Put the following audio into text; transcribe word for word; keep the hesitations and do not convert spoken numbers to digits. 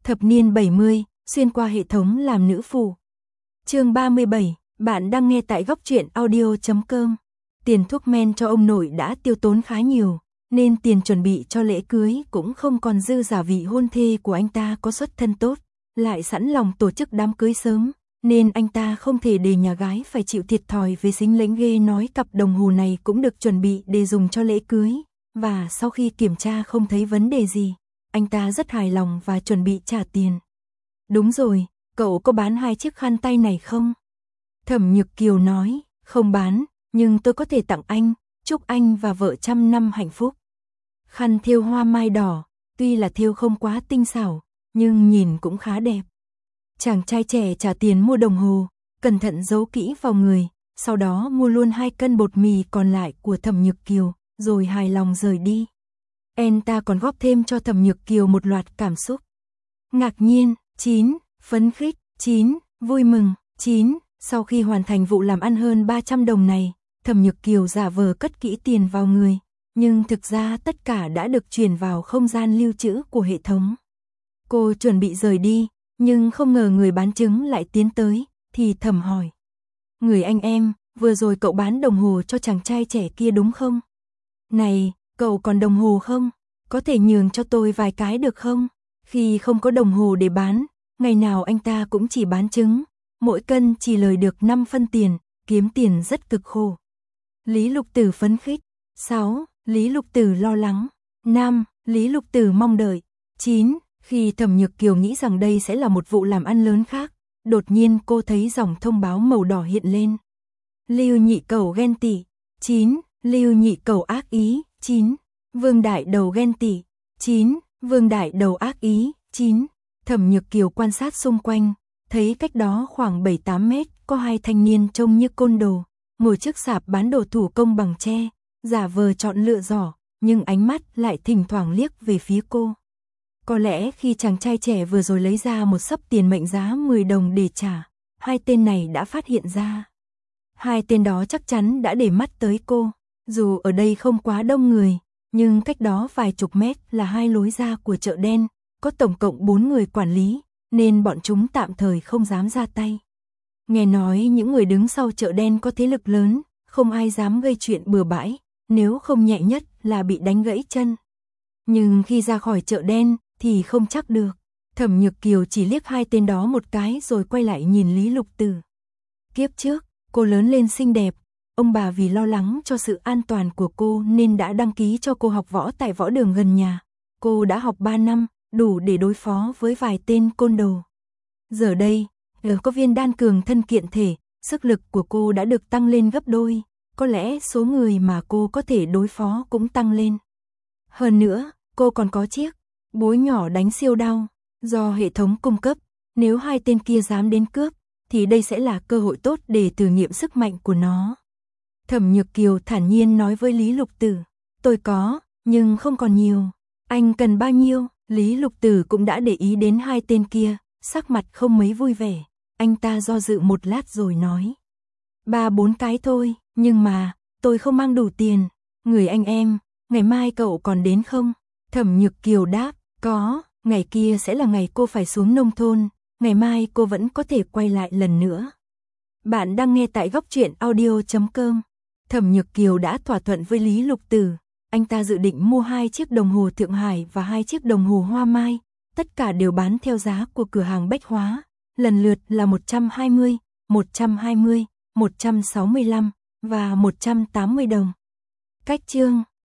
Thập niên bảy mươi, xuyên qua hệ thống làm nữ phù. Chương ba mươi bảy, bạn đang nghe tại góc truyện audio chấm com. Tiền thuốc men cho ông nội đã tiêu tốn khá nhiều, nên tiền chuẩn bị cho lễ cưới cũng không còn dư giả. Vị hôn thê của anh ta có xuất thân tốt, lại sẵn lòng tổ chức đám cưới sớm, nên anh ta không thể để nhà gái phải chịu thiệt thòi về xính lễ. Ghê nói cặp đồng hồ này cũng được chuẩn bị để dùng cho lễ cưới, và sau khi kiểm tra không thấy vấn đề gì, anh ta rất hài lòng và chuẩn bị trả tiền. Đúng rồi, cậu có bán hai chiếc khăn tay này không? Thẩm Nhược Kiều nói, không bán, nhưng tôi có thể tặng anh, chúc anh và vợ trăm năm hạnh phúc. Khăn thêu hoa mai đỏ, tuy là thêu không quá tinh xảo, nhưng nhìn cũng khá đẹp. Chàng trai trẻ trả tiền mua đồng hồ, cẩn thận giấu kỹ vào người, sau đó mua luôn hai cân bột mì còn lại của Thẩm Nhược Kiều, rồi hài lòng rời đi. Anh ta còn góp thêm cho Thẩm Nhược Kiều một loạt cảm xúc. Ngạc nhiên, chín, phấn khích, chín, vui mừng, chín. Sau khi hoàn thành vụ làm ăn hơn ba trăm đồng này, Thẩm Nhược Kiều giả vờ cất kỹ tiền vào người, nhưng thực ra tất cả đã được chuyển vào không gian lưu trữ của hệ thống. Cô chuẩn bị rời đi, nhưng không ngờ người bán trứng lại tiến tới, thì thầm hỏi. Người anh em, vừa rồi cậu bán đồng hồ cho chàng trai trẻ kia đúng không? Này, cậu còn đồng hồ không? Có thể nhường cho tôi vài cái được không? Khi không có đồng hồ để bán, ngày nào anh ta cũng chỉ bán trứng, mỗi cân chỉ lời được năm phân tiền, kiếm tiền rất cực khổ. Lý Lục Tử phấn khích. sáu. Lý Lục Tử lo lắng. năm. Lý Lục Tử mong đợi. chín. Khi Thẩm Nhược Kiều nghĩ rằng đây sẽ là một vụ làm ăn lớn khác, đột nhiên cô thấy dòng thông báo màu đỏ hiện lên. Lưu Nhị Cẩu ghen tị. chín. Lưu Nhị Cẩu ác ý. chín. Vương Đại Đầu ghen tị. chín. Vương Đại Đầu ác ý. chín. Thẩm Nhược Kiều quan sát xung quanh, thấy cách đó khoảng bảy tám mét có hai thanh niên trông như côn đồ, ngồi trước sạp bán đồ thủ công bằng tre, giả vờ chọn lựa giỏ, nhưng ánh mắt lại thỉnh thoảng liếc về phía cô. Có lẽ khi chàng trai trẻ vừa rồi lấy ra một xấp tiền mệnh giá mười đồng để trả, hai tên này đã phát hiện ra. Hai tên đó chắc chắn đã để mắt tới cô, dù ở đây không quá đông người, nhưng cách đó vài chục mét là hai lối ra của chợ đen, có tổng cộng bốn người quản lý, nên bọn chúng tạm thời không dám ra tay. Nghe nói những người đứng sau chợ đen có thế lực lớn, không ai dám gây chuyện bừa bãi, nếu không nhẹ nhất là bị đánh gãy chân. Nhưng khi ra khỏi chợ đen thì không chắc được. Thẩm Nhược Kiều chỉ liếc hai tên đó một cái rồi quay lại nhìn Lý Lục Tử. Kiếp trước, cô lớn lên xinh đẹp, ông bà vì lo lắng cho sự an toàn của cô nên đã đăng ký cho cô học võ tại võ đường gần nhà. Cô đã học ba năm, đủ để đối phó với vài tên côn đồ. Giờ đây, nhờ có viên đan cường thân kiện thể, sức lực của cô đã được tăng lên gấp đôi, có lẽ số người mà cô có thể đối phó cũng tăng lên. Hơn nữa, cô còn có chiếc búa nhỏ đánh siêu đau, do hệ thống cung cấp, nếu hai tên kia dám đến cướp, thì đây sẽ là cơ hội tốt để thử nghiệm sức mạnh của nó. Thẩm Nhược Kiều thản nhiên nói với Lý Lục Tử, tôi có, nhưng không còn nhiều. Anh cần bao nhiêu? Lý Lục Tử cũng đã để ý đến hai tên kia, sắc mặt không mấy vui vẻ. Anh ta do dự một lát rồi nói. Ba bốn cái thôi, nhưng mà, tôi không mang đủ tiền. Người anh em, ngày mai cậu còn đến không? Thẩm Nhược Kiều đáp, có, ngày kia sẽ là ngày cô phải xuống nông thôn, ngày mai cô vẫn có thể quay lại lần nữa. Bạn đang nghe tại góc truyện audio chấm com. Thẩm Nhược Kiều đã thỏa thuận với Lý Lục Tử. Anh ta dự định mua hai chiếc đồng hồ Thượng Hải và hai chiếc đồng hồ Hoa Mai, tất cả đều bán theo giá của cửa hàng bách hóa, lần lượt là một trăm hai mươi, một trăm hai mươi, một trăm sáu mươi lăm và một trăm tám mươi đồng. Cách chương